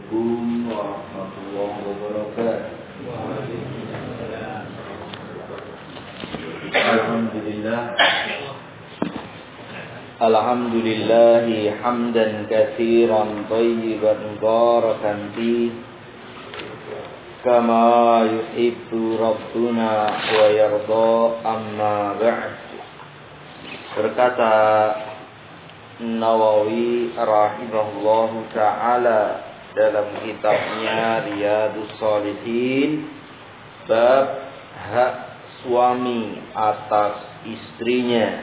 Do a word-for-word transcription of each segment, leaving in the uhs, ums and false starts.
Assalamualaikum warahmatullahi wabarakatuh. Alhamdulillah. Alhamdulillah hamdan katsiran thayyiban barakan fi kama yuhibbu rabbuna wa yarda, amma ba'd. Berkata Nawawi rahimahullahu ta'ala dalam kitabnya Riyadhus Shalihin, bab hak suami atas istrinya.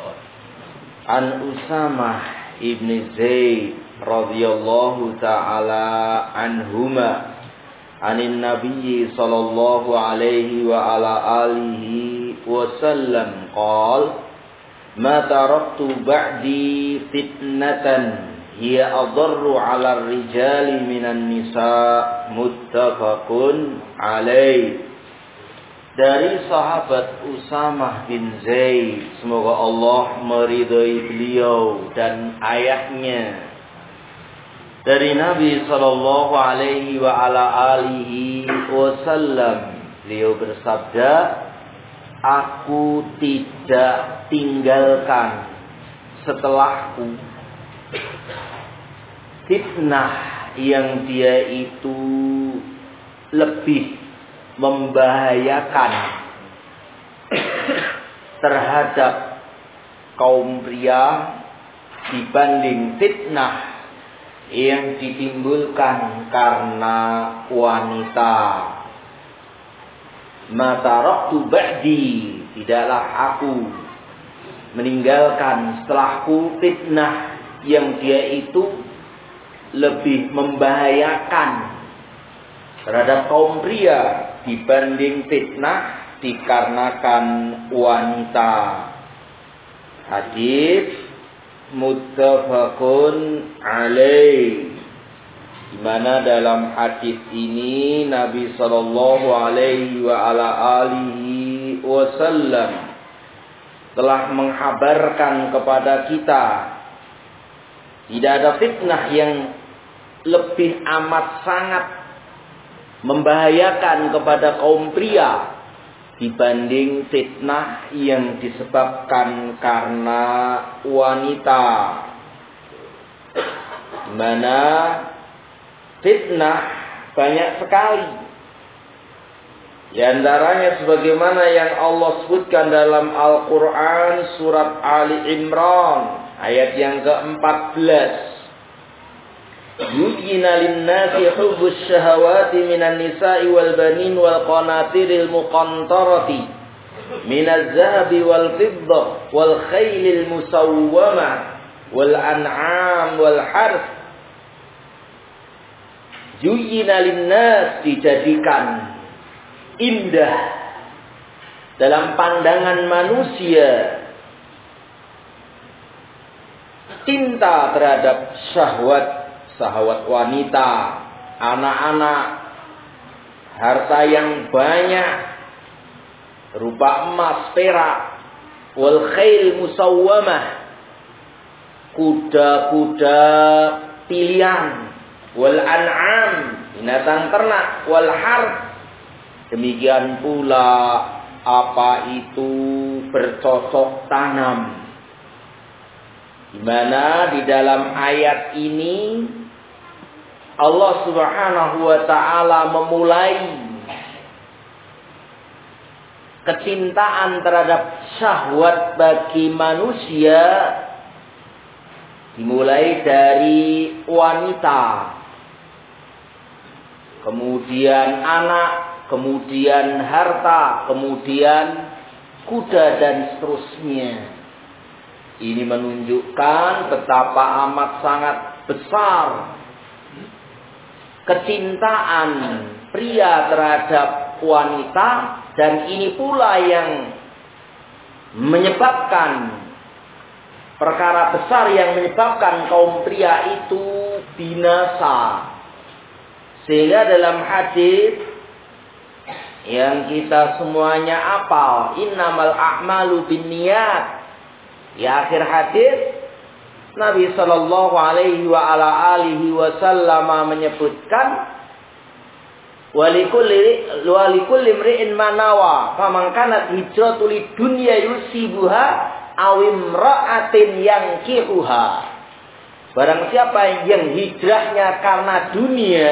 An Usamah ibn Zaid radhiyallahu ta'ala anhuma anin Nabi sallallahu alaihi wa ala alihi wasallam qala ma taraktu ba'di fitnatan hiya adarru 'ala ar-rijali minan nisa, muttafaqun alaih. Dari sahabat Usamah bin Zaid, semoga Allah meridhai beliau dan ayahnya, dari Nabi sallallahu alaihi wa ala alihi wasallam, beliau bersabda, aku tidak tinggalkan setelahku fitnah yang dia itu lebih membahayakan terhadap kaum pria dibanding fitnah yang ditimbulkan karena wanita. Ma taraktu ba'di, tidaklah aku meninggalkan setelahku fitnah yang dia itu lebih membahayakan terhadap kaum pria dibanding fitnah dikarenakan wanita. Hadis muttafaqun alaih, di mana dalam hadis ini Nabi sallallahu alaihi wa ala alihi wasallam telah menghabarkan kepada kita tidak ada fitnah yang lebih amat sangat membahayakan kepada kaum pria dibanding fitnah yang disebabkan karena wanita. Di mana fitnah banyak sekali. Di antaranya sebagaimana yang Allah sebutkan dalam Al-Quran surat Ali Imran ayat yang keempat belas. Yu'yina lin-nasi hubbus syahawati minan nisa'i wal banin wal qanatiril muqantarati minaz zahabi wal fiddah wal khaylil musawwamah wal an'am wal harth. Yu'yina lin-nas, dijadikan indah dalam pandangan manusia cinta terhadap syahwat, syahwat wanita, anak-anak, harta yang banyak berupa emas, perak, wal khail musawwamah, kuda-kuda pilihan, wal an'am, binatang ternak, wal harth, demikian pula apa itu bercocok tanam. Di mana di dalam ayat ini Allah Subhanahu wa ta'ala memulai kecintaan terhadap syahwat bagi manusia dimulai dari wanita, kemudian anak, kemudian harta, kemudian kuda dan seterusnya. Ini menunjukkan betapa amat sangat besar kecintaan pria terhadap wanita, dan ini pula yang menyebabkan perkara besar yang menyebabkan kaum pria itu binasa. Sehingga dalam hadis yang kita semuanya hafal, innamal a'malu binniyat, di akhir hadis Nabi sallallahu alaihi wa ala alihi wasallam menyebutkan walikulli walikulli imri'in manawa faman kanat hijratu lidunya yusibuha aw imra'atin yankihuha. Barang siapa yang hijrahnya karena dunia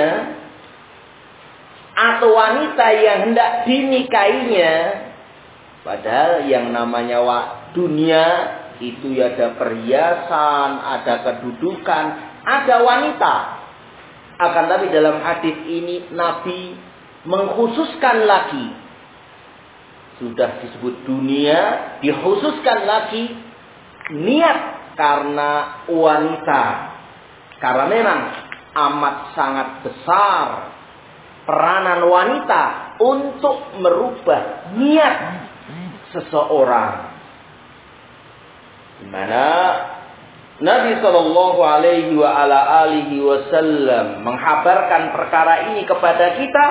atau wanita yang hendak dinikahinya, padahal yang namanya dunia itu ada perhiasan, ada kedudukan, ada wanita. Akan tapi dalam hadis ini Nabi mengkhususkan lagi. Sudah disebut dunia, dikhususkan lagi niat karena wanita. Karena memang amat sangat besar peranan wanita untuk merubah niat seseorang. Di mana Nabi Shallallahu Alaihi wa ala alihi Wasallam menghabarkan perkara ini kepada kita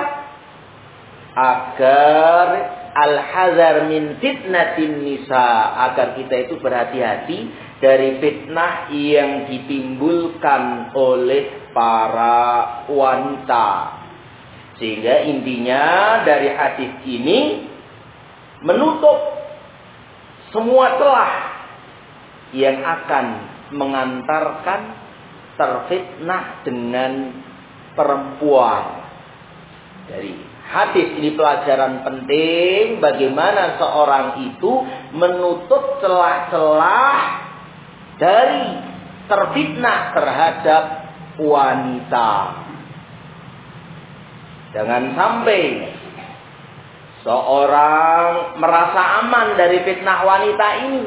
agar al-hazar min fitnatin nisa, agar kita itu berhati-hati dari fitnah yang ditimbulkan oleh para wanita. Sehingga intinya dari hadis ini menutup semua celah yang akan mengantarkan terfitnah dengan perempuan. Dari hadis ini pelajaran penting bagaimana seorang itu menutup celah-celah dari terfitnah terhadap wanita. Jangan sampai seorang merasa aman dari fitnah wanita ini.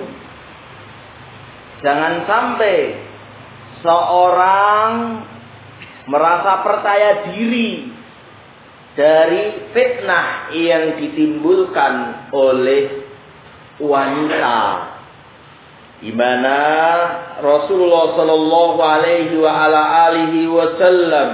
Jangan sampai seorang merasa percaya diri dari fitnah yang ditimbulkan oleh wanita. Di mana Rasulullah Shallallahu Alaihi wa ala alihi Wasallam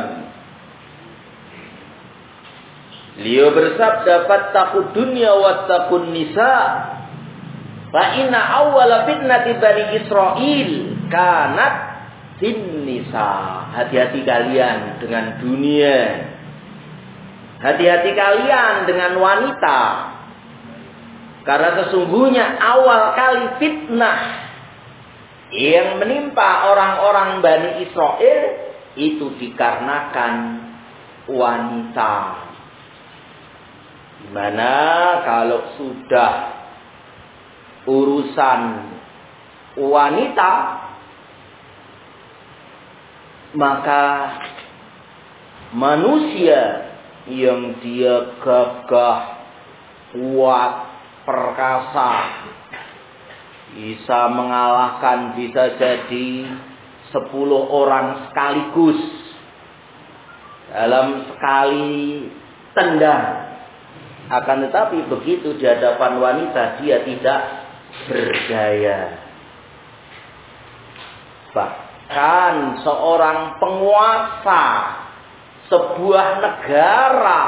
beliau bersabda, "Fattaqud dunya wattaqun nisa." Fa inna awwala fitnati bani Israil kanat fin nisa. Hati-hati kalian dengan dunia. Hati-hati kalian dengan wanita. Karena sesungguhnya awal kali fitnah yang menimpa orang-orang Bani Israel itu dikarenakan wanita. Dimana kalau sudah urusan wanita, maka manusia yang dia gagah, kuat, perkasa, bisa mengalahkan bisa jadi sepuluh orang sekaligus dalam sekali tendang. Akan tetapi begitu di hadapan wanita dia tidak berdaya. Bahkan seorang penguasa sebuah negara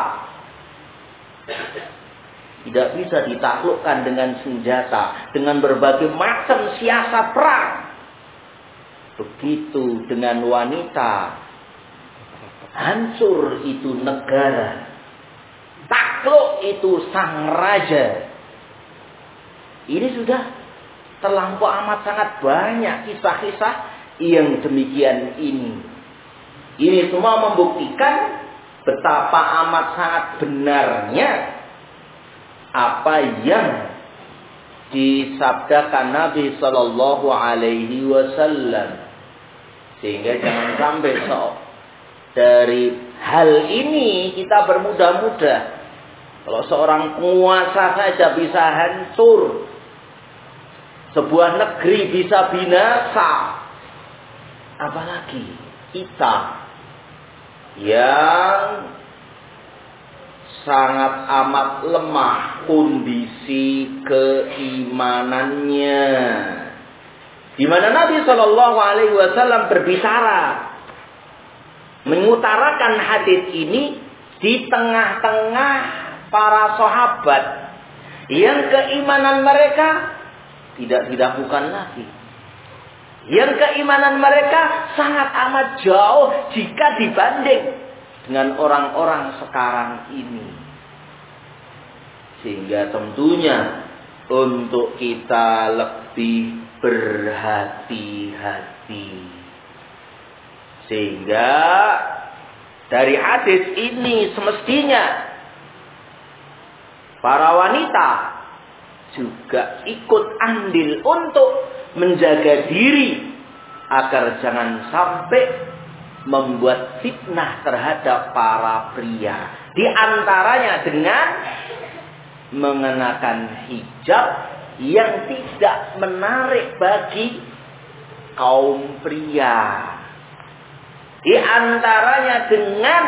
tidak bisa ditaklukkan dengan senjata, dengan berbagai macam siasat perang. Begitu dengan wanita, hancur itu negara, takluk itu sang raja. Ini sudah terlampau amat sangat banyak kisah-kisah yang demikian ini. Ini semua membuktikan betapa amat sangat benarnya apa yang disabdakan Nabi Sallallahu Alaihi Wasallam. Sehingga jangan sampai so, dari hal ini kita bermudah-mudah. Kalau seorang penguasa saja bisa hancur, sebuah negeri bisa binasa, apalagi kita yang sangat amat lemah kondisi keimanannya. Di mana Nabi Shallallahu Alaihi Wasallam berbicara, mengutarakan hadis ini di tengah-tengah para sahabat yang keimanan mereka tidak diragukan lagi. Yang keimanan mereka sangat amat jauh jika dibanding dengan orang-orang sekarang ini. Sehingga tentunya untuk kita lebih berhati-hati. Sehingga dari hadis ini semestinya para wanita juga ikut andil untuk menjaga diri agar jangan sampai membuat fitnah terhadap para pria. Di antaranya dengan mengenakan hijab yang tidak menarik bagi kaum pria. Di antaranya dengan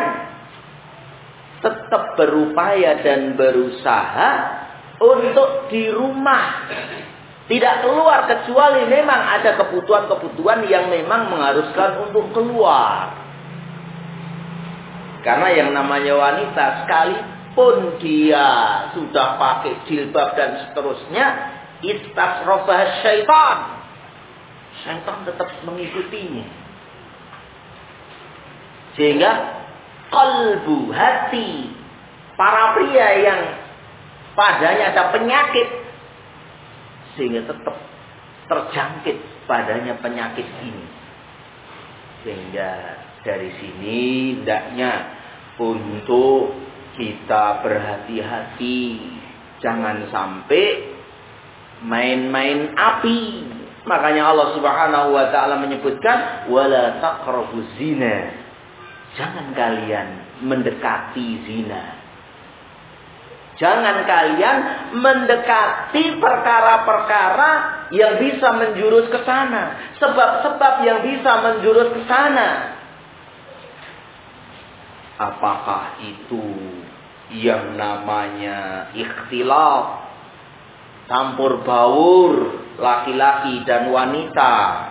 tetap berupaya dan berusaha untuk di rumah. Tidak keluar kecuali memang ada kebutuhan-kebutuhan yang memang mengharuskan untuk keluar. Karena yang namanya wanita sekalipun dia sudah pakai jilbab dan seterusnya, istasrofah syaitan. Syaitan tetap mengikutinya. Sehingga kalbu, hati para pria yang padanya ada penyakit, sehingga tetap terjangkit padanya penyakit ini. Sehingga dari sini hendaknya untuk kita berhati-hati, jangan sampai main-main api. Makanya Allah Subhanahu wa taala menyebutkan wala taqrabuz zina. Jangan kalian mendekati zina. Jangan kalian mendekati perkara-perkara yang bisa menjurus ke sana. Sebab-sebab yang bisa menjurus ke sana. Apakah itu yang namanya ikhtilaf, campur baur laki-laki dan wanita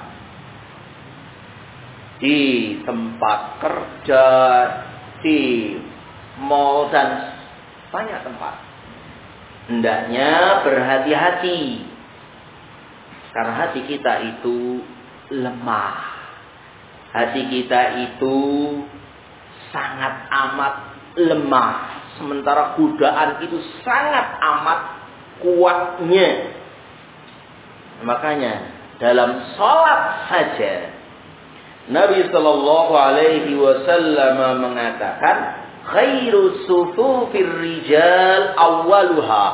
di tempat kerja, di mall dan banyak tempat. Hendaknya berhati-hati. Karena hati kita itu lemah. Hati kita itu sangat amat lemah. Sementara godaan itu sangat amat kuatnya. Makanya dalam sholat saja Nabi Sallallahu Alaihi Wasallam mengatakan, khairu sufufir rijal awwaluha,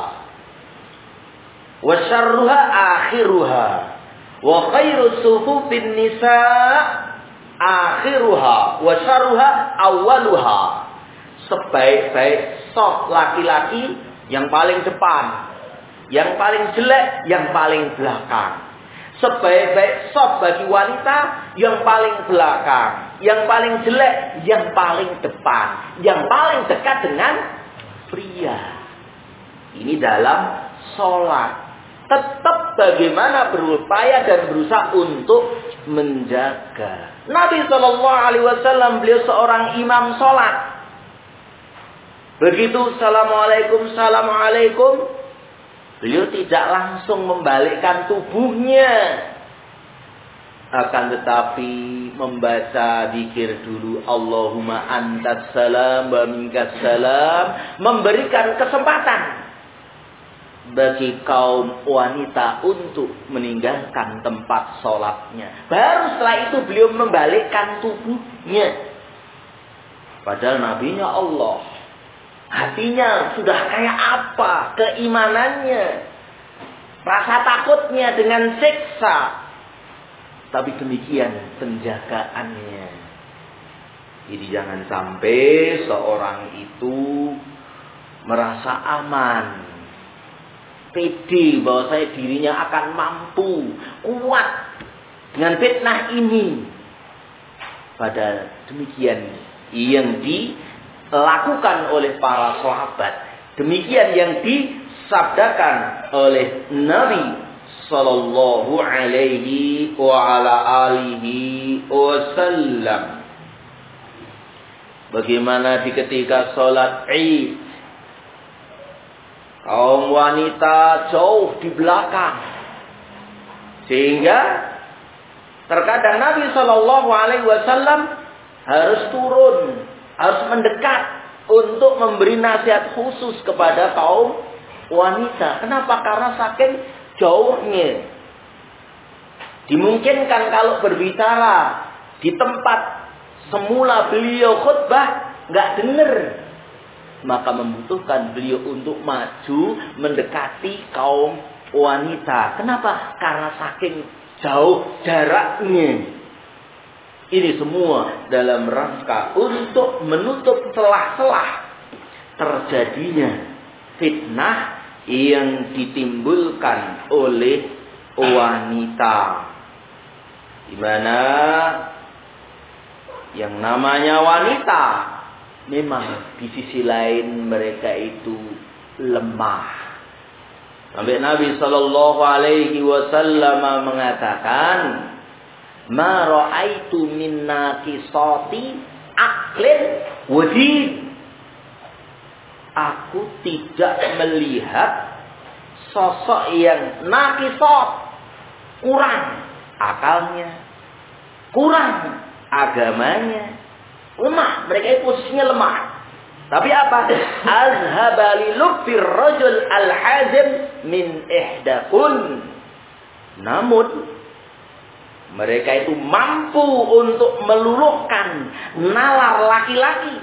wa syarruha akhiruha, wa khairu sufufin nisa akhiruha, wa syarruha awwaluha. Sebaik-baik saf laki-laki yang paling depan, yang paling jelek yang paling belakang. Sebaik-baik saf bagi wanita yang paling belakang, yang paling jelek yang paling depan, yang paling dekat dengan pria. Ini dalam sholat. Tetap bagaimana berupaya dan berusaha untuk menjaga. Nabi Shallallahu Alaihi Wasallam beliau seorang imam sholat. Begitu assalamualaikum, assalamualaikum, beliau tidak langsung membalikkan tubuhnya. Akan tetapi membaca zikir dulu. Allahumma antas salam wa minkas salam. Memberikan kesempatan bagi kaum wanita untuk meninggalkan tempat sholatnya. Baru setelah itu beliau membalikkan tubuhnya. Padahal nabinya Allah. Hatinya sudah kayak apa keimanannya. Rasa takutnya dengan siksa. Tapi demikian penjagaannya. Jadi jangan sampai seorang itu merasa aman. Pede bahwa saya dirinya akan mampu. Kuat dengan fitnah ini. Padahal demikian yang dilakukan oleh para sahabat. Demikian yang disabdakan oleh Nabi Sallallahu alaihi wa ala alihi wasallam. Bagaimana di ketika sholat Id, kaum wanita jauh di belakang, sehingga Terkadang Nabi Shallallahu Alaihi Wasallam harus turun, harus mendekat untuk memberi nasihat khusus kepada kaum wanita. Kenapa? Karena saking jauhnya. Dimungkinkan kalau berbicara di tempat semula beliau khutbah nggak dengar, maka membutuhkan beliau untuk maju mendekati kaum wanita. Kenapa? Karena saking jauh jaraknya. Ini semua dalam rangka untuk menutup celah-celah terjadinya fitnah yang ditimbulkan oleh wanita. Di mana yang namanya wanita memang di sisi lain mereka itu lemah. Sampai Nabi Shallallahu Alaihi Wasallam mengatakan, "Ma ra'aitu min naqisati aqlin wa din." Aku tidak melihat sosok yang naqisat, kurang akalnya, kurang agamanya, lemah. Mereka itu posisinya lemah. Tapi apa? Azhaba li lubfir rajul al-hazim min ihdakun. Namun mereka itu mampu untuk meluluhkan nalar laki-laki.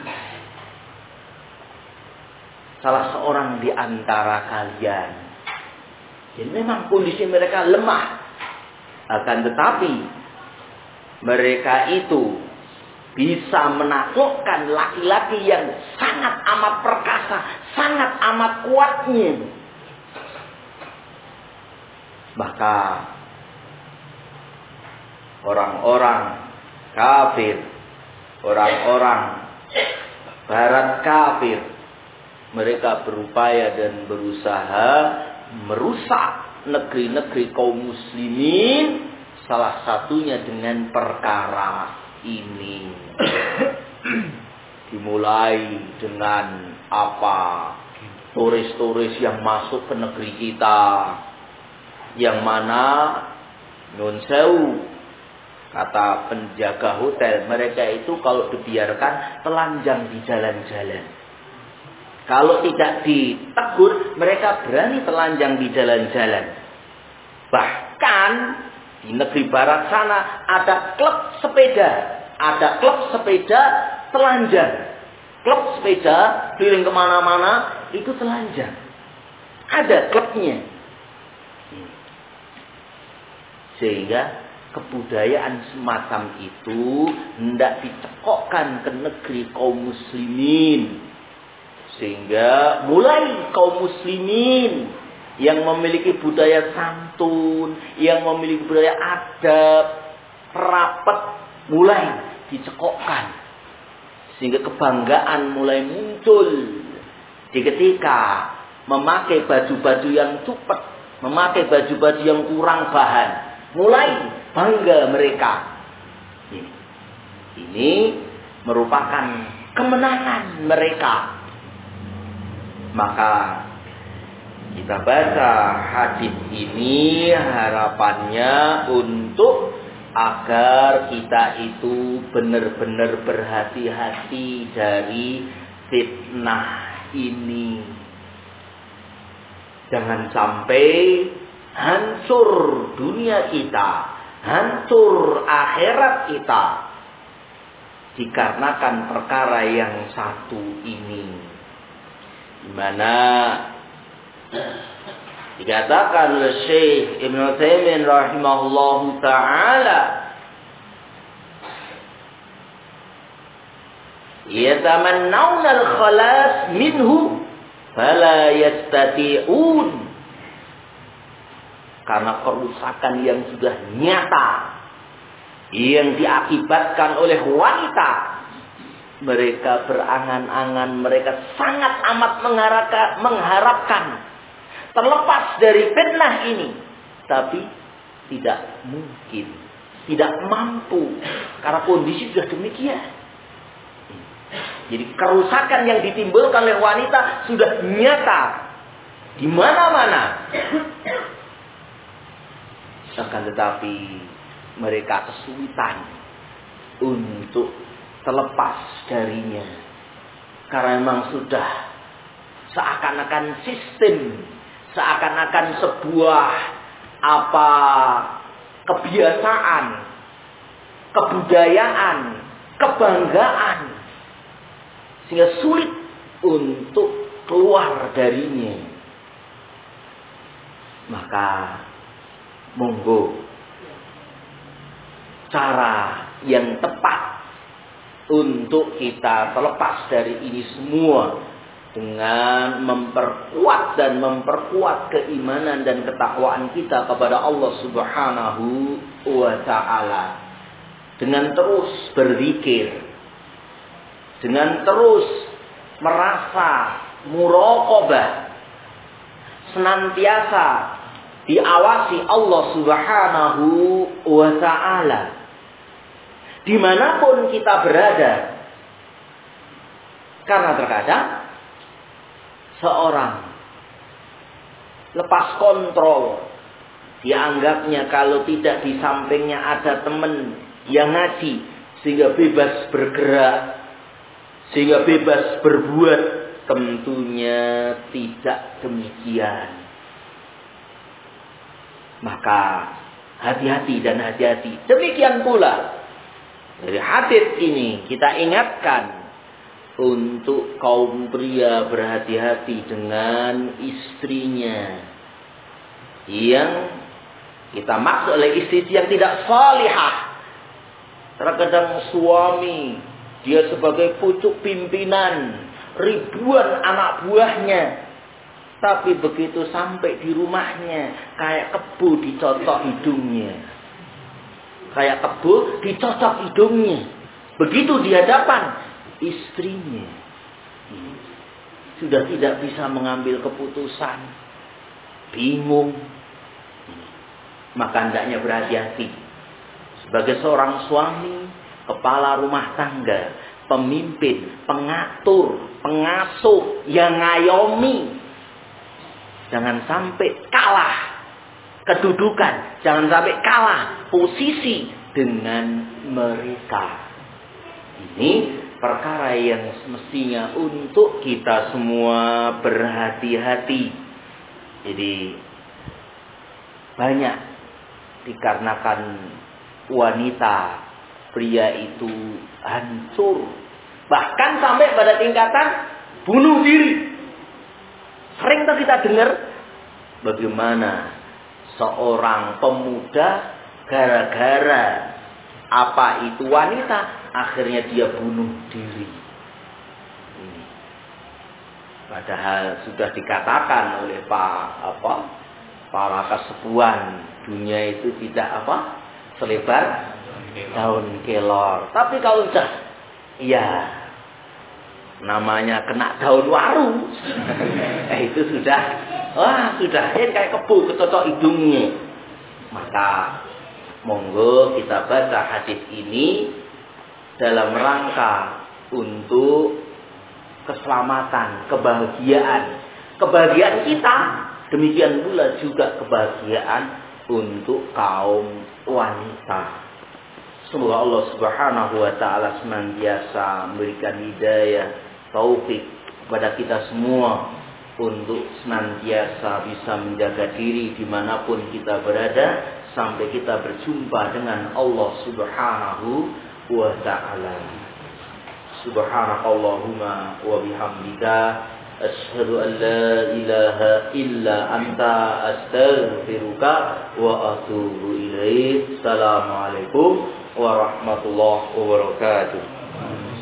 Salah seorang di antara kalian. Jadi memang kondisi mereka lemah. Akan tetapi mereka itu bisa menaklukkan laki-laki yang sangat amat perkasa, sangat amat kuatnya. Maka orang-orang kafir, orang-orang barat kafir, mereka berupaya dan berusaha merusak negeri-negeri kaum muslimin, salah satunya dengan perkara ini. Dimulai dengan apa? Turis-turis yang masuk ke negeri kita, yang mana nun sewu, kata penjaga hotel, mereka itu kalau dibiarkan telanjang di jalan-jalan. Kalau tidak ditegur, mereka berani telanjang di jalan-jalan. Bahkan di negeri barat sana ada klub sepeda. Ada klub sepeda telanjang. Klub sepeda keliling kemana-mana itu telanjang. Ada klubnya. Sehingga kebudayaan semacam itu hendak dicekokkan ke negeri kaum muslimin. Sehingga mulai kaum muslimin yang memiliki budaya santun, yang memiliki budaya adab, rapat, mulai dicekokkan. Sehingga kebanggaan mulai muncul di ketika memakai baju-baju yang cupet, memakai baju-baju yang kurang bahan. Mulai bangga mereka. Ini, ini merupakan kemenangan mereka. Maka kita baca hadis ini harapannya untuk agar kita itu benar-benar berhati-hati dari fitnah ini. Jangan sampai hancur dunia kita, hancur akhirat kita dikarenakan perkara yang satu ini. Di mana dikatakan oleh Syekh Ibn Utsaimin rahimahullahu ta'ala, yatamannawna al-khalas minhu fala yastati'un. Karena kerusakan yang sudah nyata yang diakibatkan oleh wanita, mereka berangan-angan, mereka sangat amat mengharapkan terlepas dari fitnah ini. Tapi tidak mungkin, tidak mampu, karena kondisi sudah demikian. Jadi kerusakan yang ditimbulkan oleh wanita sudah nyata di mana-mana. Akan tetapi mereka kesulitan untuk terlepas darinya. Karena memang sudah seakan-akan sistem, seakan-akan sebuah apa kebiasaan, kebudayaan, kebanggaan, sehingga sulit untuk keluar darinya. Maka monggo cara yang tepat untuk kita terlepas dari ini semua dengan memperkuat dan memperkuat keimanan dan ketakwaan kita kepada Allah Subhanahu wa ta'ala, dengan terus berzikir, dengan terus merasa muraqabah, senantiasa diawasi Allah Subhanahu wa ta'ala dimanapun kita berada. Karena terkadang seorang lepas kontrol, dianggapnya kalau tidak di sampingnya ada teman yang ngaji, sehingga bebas bergerak, sehingga bebas berbuat. Tentunya tidak demikian. Maka hati-hati dan hati-hati. Demikian pula dari hadits ini kita ingatkan untuk kaum pria berhati-hati dengan istrinya, yang kita maksud oleh istri yang tidak salihah. Terkadang suami dia sebagai pucuk pimpinan ribuan anak buahnya, tapi begitu sampai di rumahnya kayak kebo dicocok hidungnya, kayak kebo dicocok hidungnya. Begitu di hadapan istrinya, sudah tidak bisa mengambil keputusan, bingung. Maka hendaknya berhati-hati sebagai seorang suami, kepala rumah tangga, pemimpin, pengatur, pengasuh yang ngayomi. Jangan sampai kalah kedudukan, jangan sampai kalah posisi dengan mereka. Ini perkara yang semestinya untuk kita semua berhati-hati. Jadi banyak dikarenakan wanita, pria itu hancur, bahkan sampai pada tingkatan bunuh diri. Sering tuh kita dengar bagaimana seorang pemuda gara-gara apa itu wanita, akhirnya dia bunuh diri. Ini. Padahal sudah dikatakan oleh pak apa para kesepuan, dunia itu tidak apa selebar daun kelor. Tapi kalau sudah, ya namanya kena daun waru, eh, itu sudah, wah sudah eh, kayak kebo kecocok hidungnya. Maka monggo kita baca hadis ini dalam rangka untuk keselamatan, kebahagiaan, kebahagiaan kita, demikian pula juga kebahagiaan untuk kaum wanita. Semoga Allah Subhanahu wa ta'ala senantiasa memberikan hidayah, taufik kepada kita semua untuk senantiasa bisa menjaga diri dimanapun kita berada sampai kita berjumpa dengan Allah Subhanahu wa ta'ala. Subhanakallahumma wa bihamdika asyhadu an la ilaha illa anta astaghfiruka wa atubu ilaik. Assalamualaikum warahmatullahi wabarakatuh.